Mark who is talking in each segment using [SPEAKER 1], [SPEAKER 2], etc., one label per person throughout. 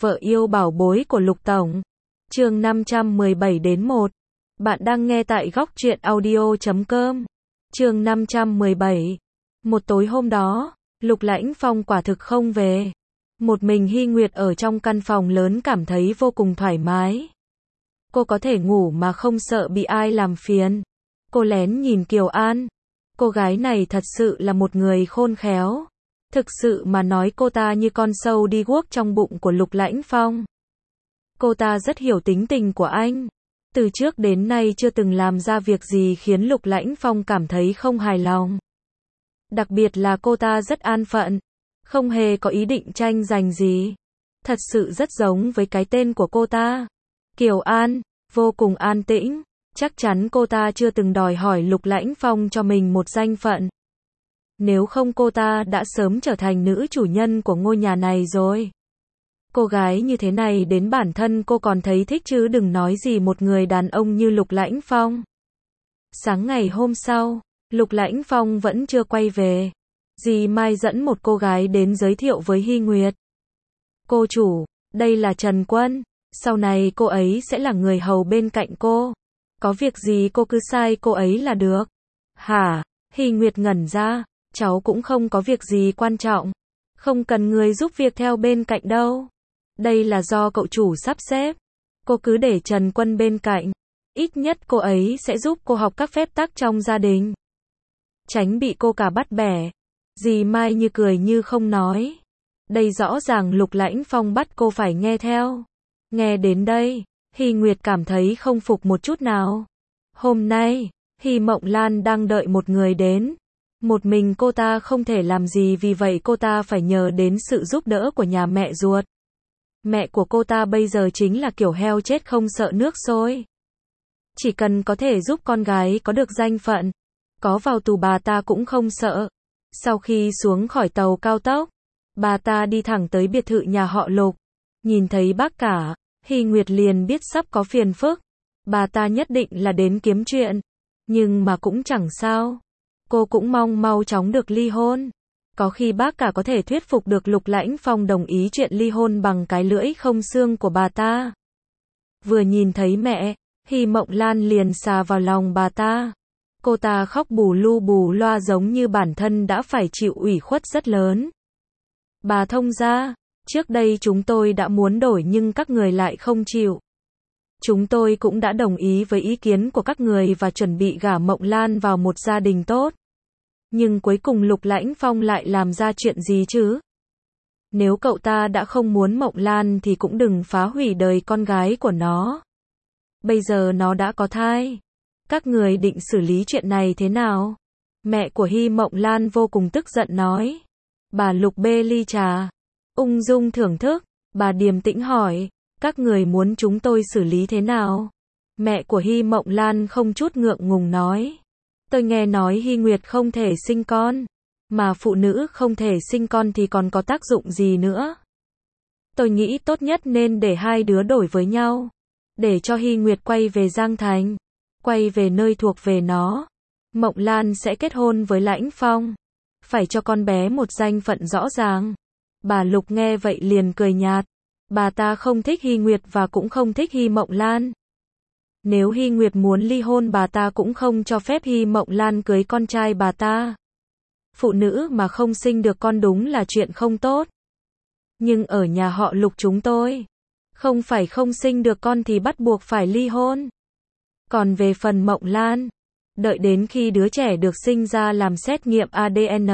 [SPEAKER 1] Vợ yêu bảo bối của Lục Tổng. Chương 517-1. Bạn đang nghe tại góc truyện audio.com. Chương 517. Một tối hôm đó, Lục Lãnh Phong quả thực không về. Một mình Hy Nguyệt ở trong căn phòng lớn cảm thấy vô cùng thoải mái. Cô có thể ngủ mà không sợ bị ai làm phiền. Cô lén nhìn Kiều An. Cô gái này thật sự là một người khôn khéo. Thực sự mà nói cô ta như con sâu đi guốc trong bụng của Lục Lãnh Phong. Cô ta rất hiểu tính tình của anh. Từ trước đến nay chưa từng làm ra việc gì khiến Lục Lãnh Phong cảm thấy không hài lòng. Đặc biệt là cô ta rất an phận. Không hề có ý định tranh giành gì. Thật sự rất giống với cái tên của cô ta. Kiều An, vô cùng an tĩnh. Chắc chắn cô ta chưa từng đòi hỏi Lục Lãnh Phong cho mình một danh phận. Nếu không cô ta đã sớm trở thành nữ chủ nhân của ngôi nhà này rồi. Cô gái như thế này đến bản thân cô còn thấy thích chứ đừng nói gì một người đàn ông như Lục Lãnh Phong. Sáng ngày hôm sau, Lục Lãnh Phong vẫn chưa quay về. Dì Mai dẫn một cô gái đến giới thiệu với Hy Nguyệt. Cô chủ, đây là Trần Quân. Sau này cô ấy sẽ là người hầu bên cạnh cô. Có việc gì cô cứ sai cô ấy là được. Hả? Hy Nguyệt ngẩn ra. Cháu cũng không có việc gì quan trọng. Không cần người giúp việc theo bên cạnh đâu. Đây là do cậu chủ sắp xếp. Cô cứ để Trần Quân bên cạnh. Ít nhất cô ấy sẽ giúp cô học các phép tắc trong gia đình. Tránh bị cô cả bắt bẻ. Dì Mai như cười như không nói. Đây rõ ràng Lục Lãnh Phong bắt cô phải nghe theo. Nghe đến đây, Hy Nguyệt cảm thấy không phục một chút nào. Hôm nay, Hy Mộng Lan đang đợi một người đến. Một mình cô ta không thể làm gì vì vậy cô ta phải nhờ đến sự giúp đỡ của nhà mẹ ruột. Mẹ của cô ta bây giờ chính là kiểu heo chết không sợ nước sôi. Chỉ cần có thể giúp con gái có được danh phận, có vào tù bà ta cũng không sợ. Sau khi xuống khỏi tàu cao tốc, bà ta đi thẳng tới biệt thự nhà họ Lục. Nhìn thấy bác cả, Hy Nguyệt liền biết sắp có phiền phức. Bà ta nhất định là đến kiếm chuyện. Nhưng mà cũng chẳng sao. Cô cũng mong mau chóng được ly hôn. Có khi bác cả có thể thuyết phục được Lục Lãnh Phong đồng ý chuyện ly hôn bằng cái lưỡi không xương của bà ta. Vừa nhìn thấy mẹ, Hy Mộng Lan liền xà vào lòng bà ta. Cô ta khóc bù lu bù loa giống như bản thân đã phải chịu ủy khuất rất lớn. Bà thông gia, trước đây chúng tôi đã muốn đổi nhưng các người lại không chịu. Chúng tôi cũng đã đồng ý với ý kiến của các người và chuẩn bị gả Mộng Lan vào một gia đình tốt. Nhưng cuối cùng Lục Lãnh Phong lại làm ra chuyện gì chứ? Nếu cậu ta đã không muốn Mộng Lan thì cũng đừng phá hủy đời con gái của nó. Bây giờ nó đã có thai. Các người định xử lý chuyện này thế nào? Mẹ của Hy Mộng Lan vô cùng tức giận nói. Bà Lục bê ly trà. Ung dung thưởng thức. Bà điềm tĩnh hỏi. Các người muốn chúng tôi xử lý thế nào? Mẹ của Hy Mộng Lan không chút ngượng ngùng nói. Tôi nghe nói Hy Nguyệt không thể sinh con. Mà phụ nữ không thể sinh con thì còn có tác dụng gì nữa? Tôi nghĩ tốt nhất nên để hai đứa đổi với nhau. Để cho Hy Nguyệt quay về Giang Thành. Quay về nơi thuộc về nó. Mộng Lan sẽ kết hôn với Lãnh Phong. Phải cho con bé một danh phận rõ ràng. Bà Lục nghe vậy liền cười nhạt. Bà ta không thích Hy Nguyệt và cũng không thích Hy Mộng Lan. Nếu Hy Nguyệt muốn ly hôn bà ta cũng không cho phép Hy Mộng Lan cưới con trai bà ta. Phụ nữ mà không sinh được con đúng là chuyện không tốt. Nhưng ở nhà họ Lục chúng tôi, không phải không sinh được con thì bắt buộc phải ly hôn. Còn về phần Mộng Lan, đợi đến khi đứa trẻ được sinh ra làm xét nghiệm ADN.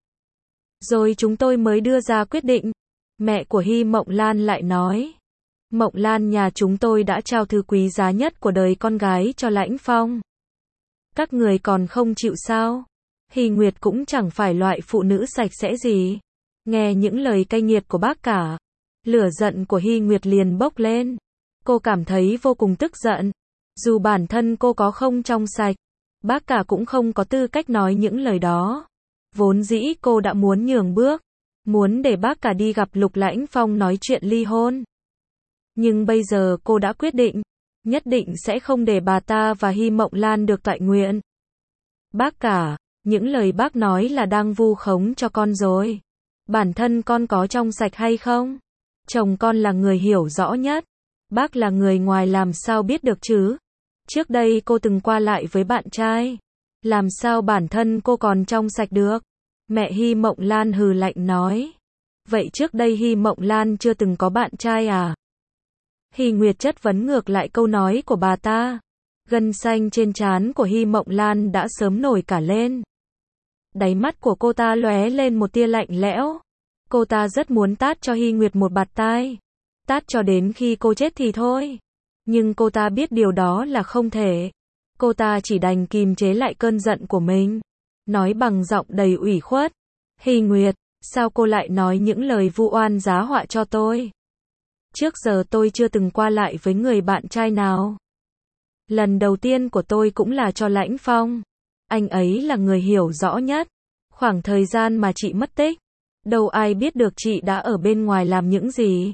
[SPEAKER 1] Rồi chúng tôi mới đưa ra quyết định. Mẹ của Hy Mộng Lan lại nói. Mộng Lan nhà chúng tôi đã trao thứ quý giá nhất của đời con gái cho Lãnh Phong. Các người còn không chịu sao? Hy Nguyệt cũng chẳng phải loại phụ nữ sạch sẽ gì. Nghe những lời cay nghiệt của bác cả, lửa giận của Hy Nguyệt liền bốc lên. Cô cảm thấy vô cùng tức giận. Dù bản thân cô có không trong sạch, bác cả cũng không có tư cách nói những lời đó. Vốn dĩ cô đã muốn nhường bước, muốn để bác cả đi gặp Lục Lãnh Phong nói chuyện ly hôn. Nhưng bây giờ cô đã quyết định, nhất định sẽ không để bà ta và Hy Mộng Lan được toại nguyện. Bác cả, những lời bác nói là đang vu khống cho con rồi. Bản thân con có trong sạch hay không? Chồng con là người hiểu rõ nhất. Bác là người ngoài làm sao biết được chứ? Trước đây cô từng qua lại với bạn trai. Làm sao bản thân cô còn trong sạch được? Mẹ Hy Mộng Lan hừ lạnh nói. Vậy trước đây Hy Mộng Lan chưa từng có bạn trai à? Hy Nguyệt chất vấn ngược lại câu nói của bà ta. Gân xanh trên trán của Hy Mộng Lan đã sớm nổi cả lên. Đáy mắt của cô ta lóe lên một tia lạnh lẽo. Cô ta rất muốn tát cho Hy Nguyệt một bạt tai. Tát cho đến khi cô chết thì thôi. Nhưng cô ta biết điều đó là không thể. Cô ta chỉ đành kìm chế lại cơn giận của mình. Nói bằng giọng đầy ủy khuất. Hy Nguyệt, sao cô lại nói những lời vu oan giá họa cho tôi? Trước giờ tôi chưa từng qua lại với người bạn trai nào. Lần đầu tiên của tôi cũng là cho Lãnh Phong. Anh ấy là người hiểu rõ nhất. Khoảng thời gian mà chị mất tích, đâu ai biết được chị đã ở bên ngoài làm những gì.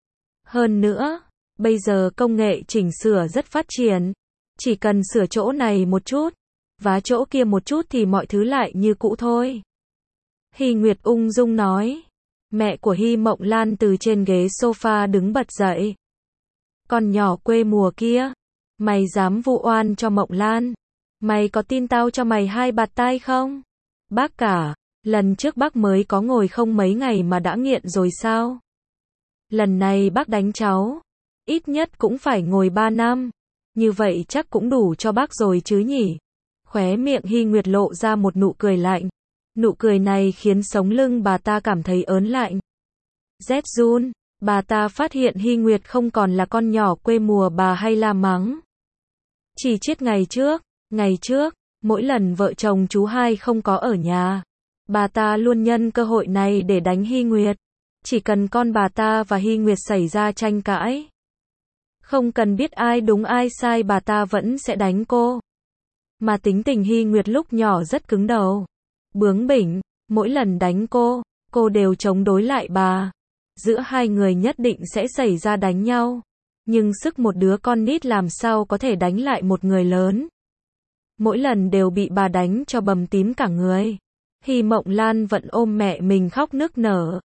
[SPEAKER 1] Hơn nữa, bây giờ công nghệ chỉnh sửa rất phát triển. Chỉ cần sửa chỗ này một chút, vá chỗ kia một chút thì mọi thứ lại như cũ thôi. Hy Nguyệt ung dung nói. Mẹ của Hy Mộng Lan từ trên ghế sofa đứng bật dậy. Con nhỏ quê mùa kia, mày dám vu oan cho Mộng Lan? Mày có tin tao cho mày 2 bạt tai không? Bác cả, lần trước bác mới có ngồi không mấy ngày mà đã nghiện rồi sao? Lần này bác đánh cháu, ít nhất cũng phải ngồi 3 năm. Như vậy chắc cũng đủ cho bác rồi chứ nhỉ? Khóe miệng Hy Nguyệt lộ ra một nụ cười lạnh. Nụ cười này khiến sống lưng bà ta cảm thấy ớn lạnh. Rét run, bà ta phát hiện Hy Nguyệt không còn là con nhỏ quê mùa bà hay la mắng. Chỉ chết ngày trước, mỗi lần vợ chồng chú hai không có ở nhà, bà ta luôn nhân cơ hội này để đánh Hy Nguyệt. Chỉ cần con bà ta và Hy Nguyệt xảy ra tranh cãi, không cần biết ai đúng ai sai bà ta vẫn sẽ đánh cô. Mà tính tình Hy Nguyệt lúc nhỏ rất cứng đầu, bướng bỉnh, mỗi lần đánh cô đều chống đối lại bà. Giữa hai người nhất định sẽ xảy ra đánh nhau. Nhưng sức một đứa con nít làm sao có thể đánh lại một người lớn. Mỗi lần đều bị bà đánh cho bầm tím cả người. Hy Mộng Lan vẫn ôm mẹ mình khóc nức nở.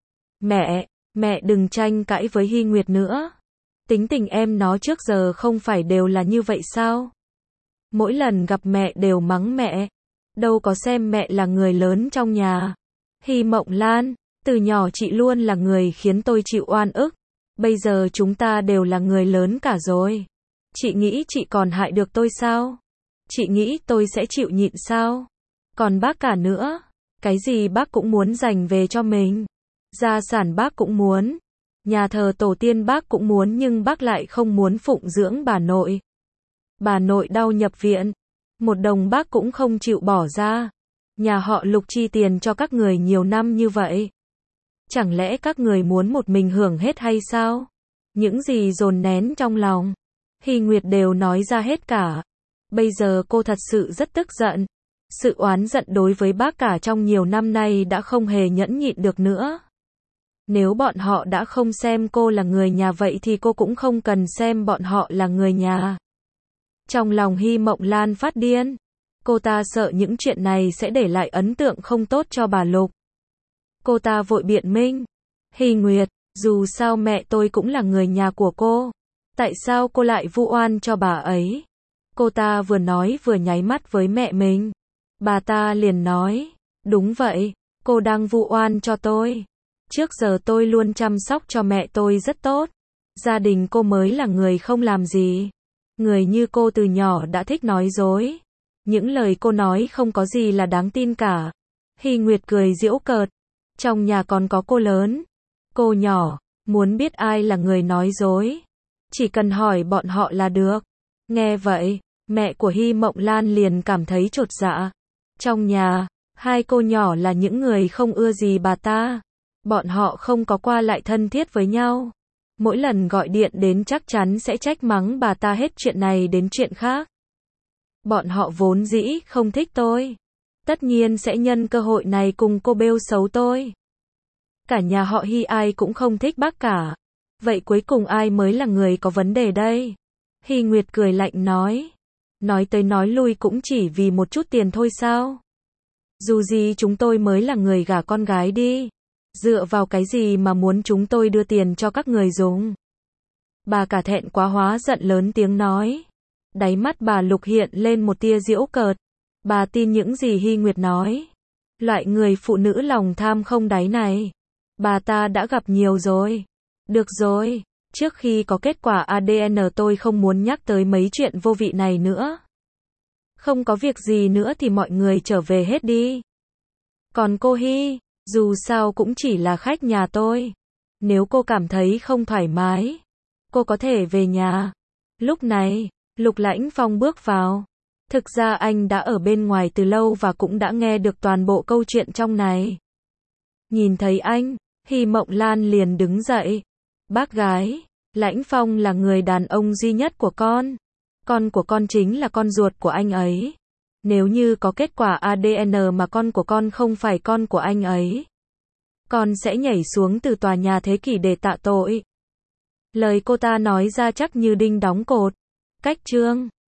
[SPEAKER 1] Mẹ đừng tranh cãi với Hy Nguyệt nữa. Tính tình em nó trước giờ không phải đều là như vậy sao? Mỗi lần gặp mẹ đều mắng mẹ. Đâu có xem mẹ là người lớn trong nhà. Hy Mộng Lan, từ nhỏ chị luôn là người khiến tôi chịu oan ức. Bây giờ chúng ta đều là người lớn cả rồi. Chị nghĩ chị còn hại được tôi sao? Chị nghĩ tôi sẽ chịu nhịn sao? Còn bác cả nữa, cái gì bác cũng muốn dành về cho mình. Gia sản bác cũng muốn. Nhà thờ tổ tiên bác cũng muốn nhưng bác lại không muốn phụng dưỡng bà nội. Bà nội đau nhập viện. 1 đồng bác cũng không chịu bỏ ra. Nhà họ Lục chi tiền cho các người nhiều năm như vậy. Chẳng lẽ các người muốn một mình hưởng hết hay sao? Những gì dồn nén trong lòng, Hy Nguyệt đều nói ra hết cả. Bây giờ cô thật sự rất tức giận. Sự oán giận đối với bác cả trong nhiều năm nay đã không hề nhẫn nhịn được nữa. Nếu bọn họ đã không xem cô là người nhà vậy thì cô cũng không cần xem bọn họ là người nhà. Trong lòng Hy Mộng Lan phát điên. Cô ta sợ những chuyện này sẽ để lại ấn tượng không tốt cho bà Lục. Cô ta vội biện minh. Hy Nguyệt, dù sao mẹ tôi cũng là người nhà của cô. Tại sao cô lại vu oan cho bà ấy? Cô ta vừa nói vừa nháy mắt với mẹ mình. Bà ta liền nói. Đúng vậy, cô đang vu oan cho tôi. Trước giờ tôi luôn chăm sóc cho mẹ tôi rất tốt. Gia đình cô mới là người không làm gì. Người như cô từ nhỏ đã thích nói dối. Những lời cô nói không có gì là đáng tin cả. Hy Nguyệt cười giễu cợt. Trong nhà còn có cô lớn, cô nhỏ, muốn biết ai là người nói dối. Chỉ cần hỏi bọn họ là được. Nghe vậy, mẹ của Hy Mộng Lan liền cảm thấy chột dạ. Trong nhà, 2 cô nhỏ là những người không ưa gì bà ta. Bọn họ không có qua lại thân thiết với nhau. Mỗi lần gọi điện đến chắc chắn sẽ trách mắng bà ta hết chuyện này đến chuyện khác. Bọn họ vốn dĩ không thích tôi. Tất nhiên sẽ nhân cơ hội này cùng cô bêu xấu tôi. Cả nhà họ Hy ai cũng không thích bác cả. Vậy cuối cùng ai mới là người có vấn đề đây? Hy Nguyệt cười lạnh nói. Nói tới nói lui cũng chỉ vì một chút tiền thôi sao? Dù gì chúng tôi mới là người gả con gái đi. Dựa vào cái gì mà muốn chúng tôi đưa tiền cho các người dùng? Bà cả thẹn quá hóa giận lớn tiếng nói. Đáy mắt bà Lục hiện lên một tia giễu cợt. Bà tin những gì Hy Nguyệt nói. Loại người phụ nữ lòng tham không đáy này, bà ta đã gặp nhiều rồi. Được rồi, trước khi có kết quả ADN tôi không muốn nhắc tới mấy chuyện vô vị này nữa. Không có việc gì nữa thì mọi người trở về hết đi. Còn cô Hy, dù sao cũng chỉ là khách nhà tôi. Nếu cô cảm thấy không thoải mái, cô có thể về nhà. Lúc này, Lục Lãnh Phong bước vào. Thực ra anh đã ở bên ngoài từ lâu và cũng đã nghe được toàn bộ câu chuyện trong này. Nhìn thấy anh, Hy Mộng Lan liền đứng dậy. Bác gái, Lãnh Phong là người đàn ông duy nhất của con. Con của con chính là con ruột của anh ấy. Nếu như có kết quả ADN mà con của con không phải con của anh ấy, con sẽ nhảy xuống từ tòa nhà thế kỷ để tạ tội. Lời cô ta nói ra chắc như đinh đóng cột. Cách chương